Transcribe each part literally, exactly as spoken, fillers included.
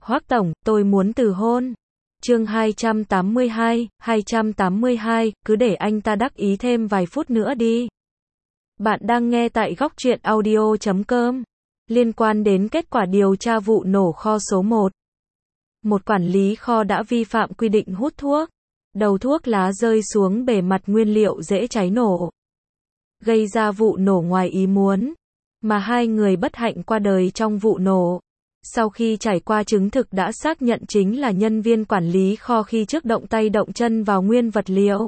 Hoắc tổng, tôi muốn từ hôn. Chương hai trăm tám mươi hai, hai trăm tám mươi hai, cứ để anh ta đắc ý thêm vài phút nữa đi. Bạn đang nghe tại góc truyện audio chấm com. Liên quan đến kết quả điều tra vụ nổ kho số một. Một quản lý kho đã vi phạm quy định hút thuốc. Đầu thuốc lá rơi xuống bề mặt nguyên liệu dễ cháy nổ, gây ra vụ nổ ngoài ý muốn, mà hai người bất hạnh qua đời trong vụ nổ. Sau khi trải qua chứng thực đã xác nhận chính là nhân viên quản lý kho khi trước động tay động chân vào nguyên vật liệu.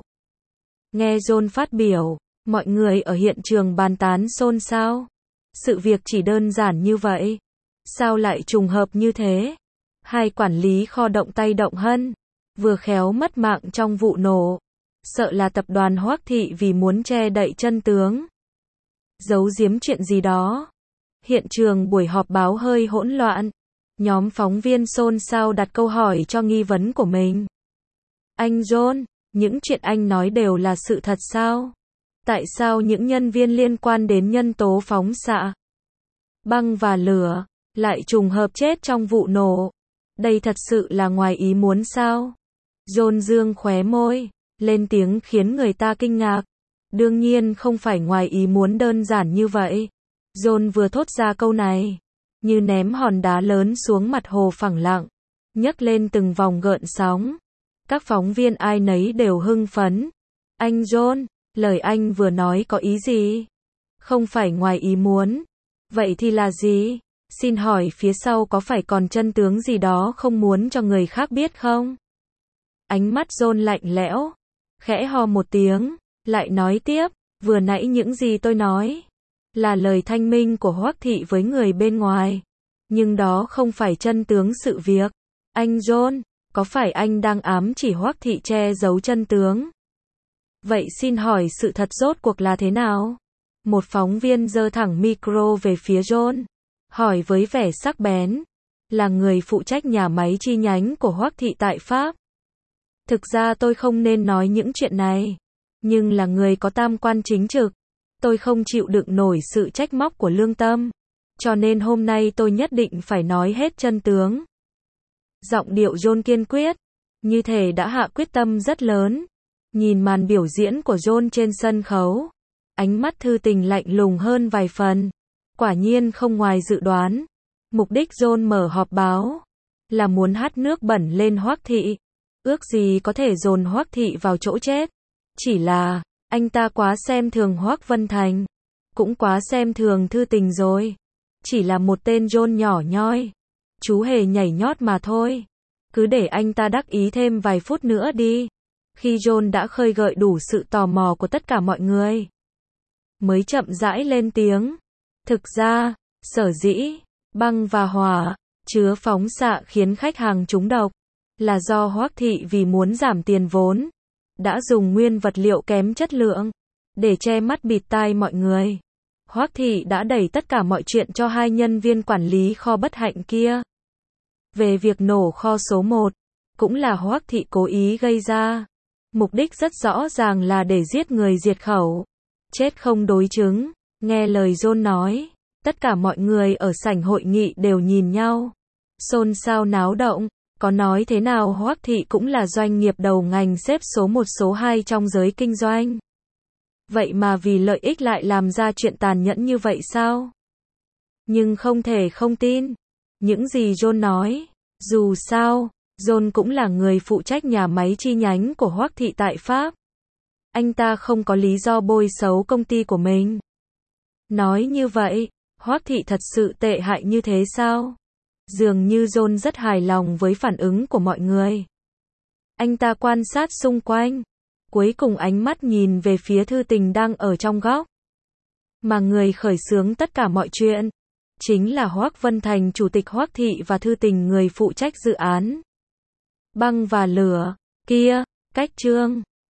Nghe John phát biểu, mọi người ở hiện trường bàn tán xôn xao. Sự việc chỉ đơn giản như vậy. Sao lại trùng hợp như thế? Hai quản lý kho động tay động hân, vừa khéo mất mạng trong vụ nổ. Sợ là tập đoàn Hoắc Thị vì muốn che đậy chân tướng, giấu giếm chuyện gì đó. Hiện trường buổi họp báo hơi hỗn loạn. Nhóm phóng viên xôn xao đặt câu hỏi cho nghi vấn của mình. Anh John, những chuyện anh nói đều là sự thật sao? Tại sao những nhân viên liên quan đến nhân tố phóng xạ, băng và lửa lại trùng hợp chết trong vụ nổ? Đây thật sự là ngoài ý muốn sao? John dương khóe môi, lên tiếng khiến người ta kinh ngạc. Đương nhiên không phải ngoài ý muốn đơn giản như vậy. John vừa thốt ra câu này, như ném hòn đá lớn xuống mặt hồ phẳng lặng, nhấc lên từng vòng gợn sóng. Các phóng viên ai nấy đều hưng phấn. Anh John, lời anh vừa nói có ý gì? Không phải ngoài ý muốn. Vậy thì là gì? Xin hỏi phía sau có phải còn chân tướng gì đó không muốn cho người khác biết không? Ánh mắt John lạnh lẽo, khẽ ho một tiếng, lại nói tiếp, vừa nãy những gì tôi nói là lời thanh minh của Hoắc Thị với người bên ngoài, nhưng đó không phải chân tướng sự việc. Anh John, có phải anh đang ám chỉ Hoắc Thị che giấu chân tướng? Vậy xin hỏi sự thật rốt cuộc là thế nào? Một phóng viên giơ thẳng micro về phía John, hỏi với vẻ sắc bén, là người phụ trách nhà máy chi nhánh của Hoắc Thị tại Pháp. Thực ra tôi không nên nói những chuyện này, nhưng là người có tam quan chính trực, tôi không chịu đựng nổi sự trách móc của lương tâm, cho nên hôm nay tôi nhất định phải nói hết chân tướng. Giọng điệu John kiên quyết, như thể đã hạ quyết tâm rất lớn. Nhìn màn biểu diễn của John trên sân khấu, ánh mắt thư tình lạnh lùng hơn vài phần. Quả nhiên không ngoài dự đoán, mục đích John mở họp báo là muốn hắt nước bẩn lên Hoắc Thị, ước gì có thể dồn Hoắc Thị vào chỗ chết. Chỉ là, anh ta quá xem thường Hoắc Vân Thành, cũng quá xem thường thư tình rồi. Chỉ là một tên John nhỏ nhoi, chú hề nhảy nhót mà thôi. Cứ để anh ta đắc ý thêm vài phút nữa đi. Khi John đã khơi gợi đủ sự tò mò của tất cả mọi người, mới chậm rãi lên tiếng. Thực ra, sở dĩ băng và hỏa chứa phóng xạ khiến khách hàng trúng độc là do Hoắc Thị vì muốn giảm tiền vốn, đã dùng nguyên vật liệu kém chất lượng để che mắt bịt tai mọi người. Hoắc Thị đã đẩy tất cả mọi chuyện cho hai nhân viên quản lý kho bất hạnh kia. Về việc nổ kho số một, cũng là Hoắc Thị cố ý gây ra. Mục đích rất rõ ràng là để giết người diệt khẩu, chết không đối chứng. Nghe lời John nói, tất cả mọi người ở sảnh hội nghị đều nhìn nhau, xôn xao náo động. Có nói thế nào Hoắc Thị cũng là doanh nghiệp đầu ngành xếp số một số hai trong giới kinh doanh. Vậy mà vì lợi ích lại làm ra chuyện tàn nhẫn như vậy sao? Nhưng không thể không tin những gì John nói. Dù sao, John cũng là người phụ trách nhà máy chi nhánh của Hoắc Thị tại Pháp. Anh ta không có lý do bôi xấu công ty của mình. Nói như vậy, Hoắc Thị thật sự tệ hại như thế sao? Dường như John rất hài lòng với phản ứng của mọi người. Anh ta quan sát xung quanh, cuối cùng ánh mắt nhìn về phía thư tình đang ở trong góc. Mà người khởi xướng tất cả mọi chuyện chính là Hoắc Vân Thành, chủ tịch Hoắc Thị, và thư tình, người phụ trách dự án băng và lửa kia. Cách chương